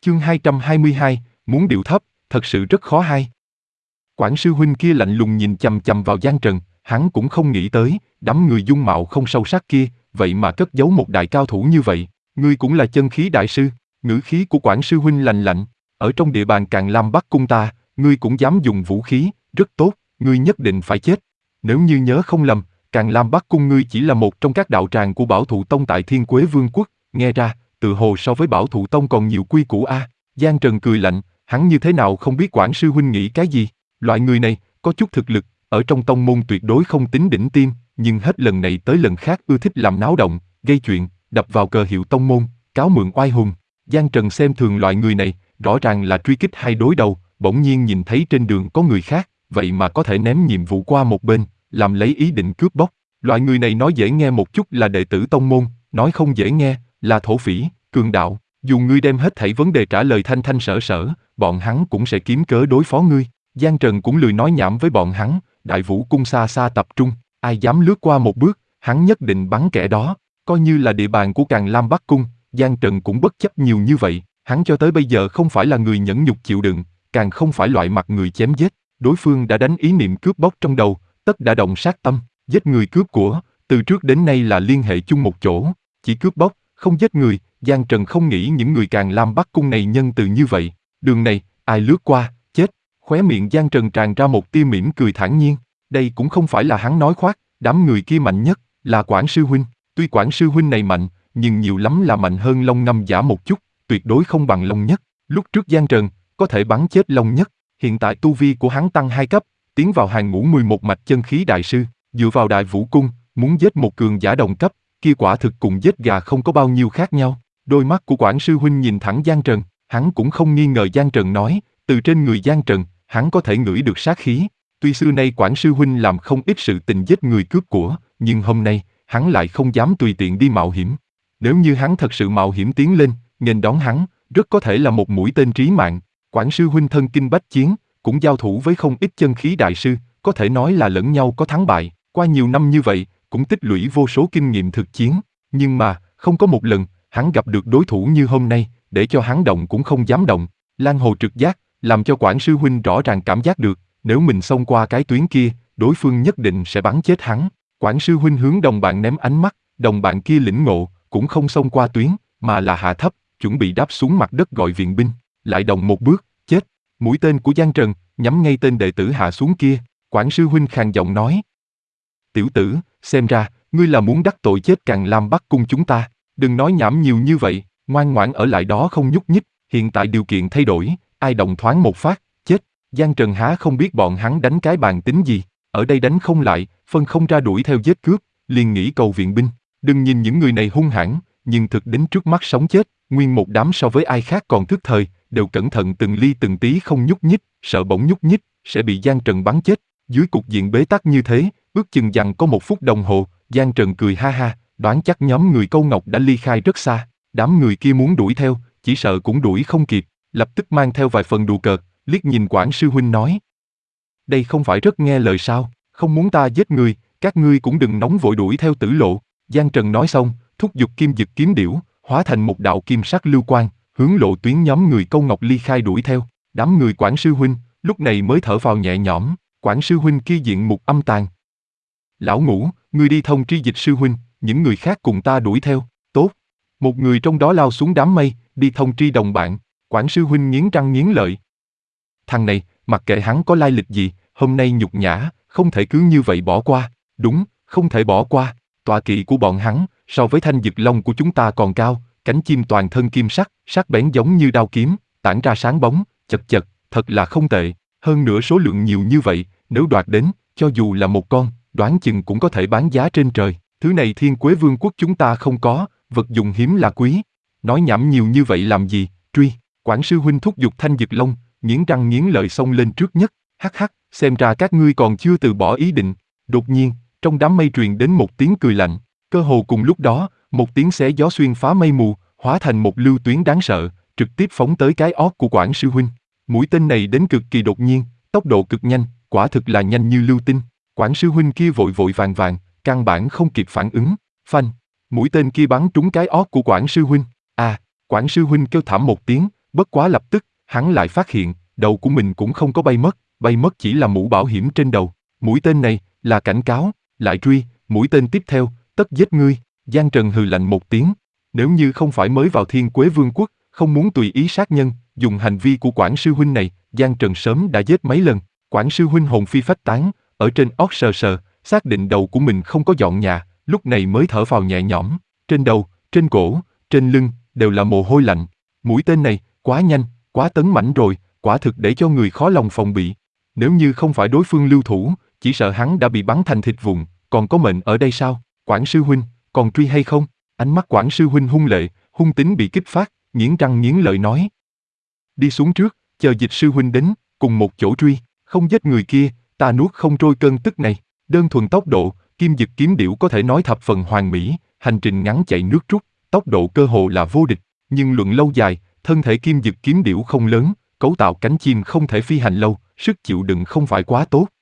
Chương 222, muốn điệu thấp, thật sự rất khó hay. Quản sư huynh kia lạnh lùng nhìn chằm chằm vào Giang Trần, hắn cũng không nghĩ tới, đám người dung mạo không sâu sắc kia, vậy mà cất giấu một đại cao thủ như vậy. Ngươi cũng là chân khí đại sư. Ngữ khí của quản sư huynh lạnh lạnh. Ở trong địa bàn Càn Lam Bắc cung ta, ngươi cũng dám dùng vũ khí, rất tốt, ngươi nhất định phải chết. Nếu như nhớ không lầm, Càn Lam Bắc cung ngươi chỉ là một trong các đạo tràng của Bảo Thụ Tông tại Thiên Quế Vương quốc, nghe ra, tự hồ so với Bảo Thụ Tông còn nhiều quy củ a. Giang Trần cười lạnh, hắn như thế nào không biết quản sư huynh nghĩ cái gì. Loại người này, có chút thực lực, ở trong tông môn tuyệt đối không tính đỉnh tiêm, nhưng hết lần này tới lần khác ưa thích làm náo động, gây chuyện, đập vào cờ hiệu tông môn, cáo mượn oai hùng. Giang Trần xem thường loại người này, rõ ràng là truy kích hay đối đầu, bỗng nhiên nhìn thấy trên đường có người khác, vậy mà có thể ném nhiệm vụ qua một bên, làm lấy ý định cướp bóc. Loại người này nói dễ nghe một chút là đệ tử tông môn, nói không dễ nghe, là thổ phỉ, cường đạo. Dù ngươi đem hết thảy vấn đề trả lời thanh thanh sở sở, bọn hắn cũng sẽ kiếm cớ đối phó ngươi. Giang Trần cũng lười nói nhảm với bọn hắn, Đại Vũ cung xa xa tập trung, ai dám lướt qua một bước, hắn nhất định bắn kẻ đó. Coi như là địa bàn của Càn Lam Bắc cung, Giang Trần cũng bất chấp nhiều như vậy, hắn cho tới bây giờ không phải là người nhẫn nhục chịu đựng, càng không phải loại mặt người chém giết. Đối phương đã đánh ý niệm cướp bóc trong đầu, tất đã động sát tâm, giết người cướp của, từ trước đến nay là liên hệ chung một chỗ, chỉ cướp bóc, không giết người. Giang Trần không nghĩ những người Càn Lam Bắc cung này nhân từ như vậy, đường này, ai lướt qua, chết. Khóe miệng Giang Trần tràn ra một tia mỉm cười thản nhiên, đây cũng không phải là hắn nói khoác, đám người kia mạnh nhất, là Quản sư huynh, tuy Quản sư huynh này mạnh, nhưng nhiều lắm là mạnh hơn Long Ngâm Giả một chút, tuyệt đối không bằng Long Nhất. Lúc trước Giang Trần, có thể bắn chết Long Nhất, hiện tại tu vi của hắn tăng 2 cấp, tiến vào hàng ngũ 11 mạch chân khí đại sư, dựa vào Đại Vũ cung, muốn giết một cường giả đồng cấp, kia quả thực cùng giết gà không có bao nhiêu khác nhau. Đôi mắt của Quản sư huynh nhìn thẳng Giang Trần, hắn cũng không nghi ngờ Giang Trần nói, từ trên người Giang Trần, hắn có thể ngửi được sát khí. Tuy xưa nay Quản sư huynh làm không ít sự tình giết người cướp của, nhưng hôm nay, hắn lại không dám tùy tiện đi mạo hiểm. Nếu như hắn thật sự mạo hiểm tiến lên, nghênh đón hắn, rất có thể là một mũi tên trí mạng. Quản sư huynh thân kinh bách chiến, cũng giao thủ với không ít chân khí đại sư, có thể nói là lẫn nhau có thắng bại, qua nhiều năm như vậy, cũng tích lũy vô số kinh nghiệm thực chiến, nhưng mà, không có một lần, hắn gặp được đối thủ như hôm nay, để cho hắn động cũng không dám động. Lan hồ trực giác, làm cho Quản sư huynh rõ ràng cảm giác được, nếu mình xông qua cái tuyến kia, đối phương nhất định sẽ bắn chết hắn. Quản sư huynh hướng đồng bạn ném ánh mắt, đồng bạn kia lĩnh ngộ, cũng không xông qua tuyến, mà là hạ thấp, chuẩn bị đáp xuống mặt đất gọi viện binh, lại động một bước, chết. Mũi tên của Giang Trần, nhắm ngay tên đệ tử hạ xuống kia, Quản sư huynh khàn giọng nói. Tiểu tử, xem ra, ngươi là muốn đắc tội chết Càn Lam Bắc cung chúng ta, đừng nói nhảm nhiều như vậy, ngoan ngoãn ở lại đó không nhúc nhích, hiện tại điều kiện thay đổi, ai động thoáng một phát, chết. Giang Trần há không biết bọn hắn đánh cái bàn tính gì, ở đây đánh không lại, phân không ra đuổi theo giết cướp, liền nghĩ cầu viện binh. Đừng nhìn những người này hung hãn, nhưng thực đến trước mắt sống chết, nguyên một đám so với ai khác còn thức thời, đều cẩn thận từng ly từng tí không nhúc nhích, sợ bỗng nhúc nhích, sẽ bị Giang Trần bắn chết. Dưới cục diện bế tắc như thế, ước chừng rằng có 1 phút đồng hồ, Giang Trần cười ha ha, đoán chắc nhóm người Câu Ngọc đã ly khai rất xa, đám người kia muốn đuổi theo, chỉ sợ cũng đuổi không kịp, lập tức mang theo vài phần đùa cợt, liếc nhìn Quản sư huynh nói. Đây không phải rất nghe lời sao, không muốn ta giết người, các ngươi cũng đừng nóng vội đuổi theo tử lộ. Giang Trần nói xong, thúc giục kim dực kiếm điểu, hóa thành một đạo kim sắc lưu quang, hướng lộ tuyến nhóm người Câu Ngọc ly khai đuổi theo. Đám người Quản sư huynh, lúc này mới thở phào nhẹ nhõm. Quản sư huynh kia diện mục âm tàn. Lão Ngũ, ngươi đi thông tri Dịch sư huynh, những người khác cùng ta đuổi theo. Tốt. Một người trong đó lao xuống đám mây, đi thông tri đồng bạn. Quản sư huynh nghiến răng nghiến lợi. Thằng này, mặc kệ hắn có lai lịch gì, hôm nay nhục nhã, không thể cứ như vậy bỏ qua. Đúng, không thể bỏ qua. Tọa kỵ của bọn hắn, so với Thanh Dực Long của chúng ta còn cao, cánh chim toàn thân kim sắc, sắc bén giống như đao kiếm, tản ra sáng bóng, chật chật, thật là không tệ. Hơn nữa số lượng nhiều như vậy, nếu đoạt đến, cho dù là một con, đoán chừng cũng có thể bán giá trên trời. Thứ này Thiên Quế Vương quốc chúng ta không có, vật dùng hiếm là quý. Nói nhảm nhiều như vậy làm gì, truy. Quản sư huynh thúc giục Thanh Dực Long, nghiến răng nghiến lợi xông lên trước nhất. Hắc hắc, xem ra các ngươi còn chưa từ bỏ ý định. Đột nhiên, trong đám mây truyền đến một tiếng cười lạnh. Cơ hồ cùng lúc đó, một tiếng xé gió xuyên phá mây mù, hóa thành một lưu tuyến đáng sợ, trực tiếp phóng tới cái ót của Quản sư huynh. Mũi tên này đến cực kỳ đột nhiên, tốc độ cực nhanh, quả thực là nhanh như lưu tinh. Quản sư huynh kia vội vội vàng vàng, căn bản không kịp phản ứng. Phanh, mũi tên kia bắn trúng cái ót của Quản sư huynh. À, Quản sư huynh kêu thảm một tiếng, Bất quá lập tức, hắn lại phát hiện, đầu của mình cũng không có bay mất chỉ là mũ bảo hiểm trên đầu. Mũi tên này, là cảnh cáo, lại truy, mũi tên tiếp theo, tất giết ngươi. Giang Trần hừ lạnh một tiếng. Nếu như không phải mới vào Thiên Quế Vương quốc, không muốn tùy ý sát nhân, dùng hành vi của Quản sư huynh này, Giang Trần sớm đã giết mấy lần. Quản sư huynh hồn phi phách tán, ở trên óc sờ sờ, xác định đầu của mình không có dọn nhà, lúc này mới thở phào nhẹ nhõm. Trên đầu, trên cổ, trên lưng, đều là mồ hôi lạnh. Mũi tên này, quá nhanh, quá tấn mãnh rồi, quả thực để cho người khó lòng phòng bị. Nếu như không phải đối phương lưu thủ, chỉ sợ hắn đã bị bắn thành thịt vụn, còn có mệnh ở đây sao? Quản sư huynh, còn truy hay không? Ánh mắt Quản sư huynh hung lệ, hung tính bị kích phát, nghiến răng nghiến lợi nói. Đi xuống trước, chờ Dịch sư huynh đến, cùng một chỗ truy, không giết người kia, ta nuốt không trôi cơn tức này. Đơn thuần tốc độ, Kim Dực kiếm điểu có thể nói thập phần hoàn mỹ, hành trình ngắn chạy nước rút, tốc độ cơ hồ là vô địch, nhưng luận lâu dài, thân thể Kim Dực kiếm điểu không lớn, cấu tạo cánh chim không thể phi hành lâu, sức chịu đựng không phải quá tốt.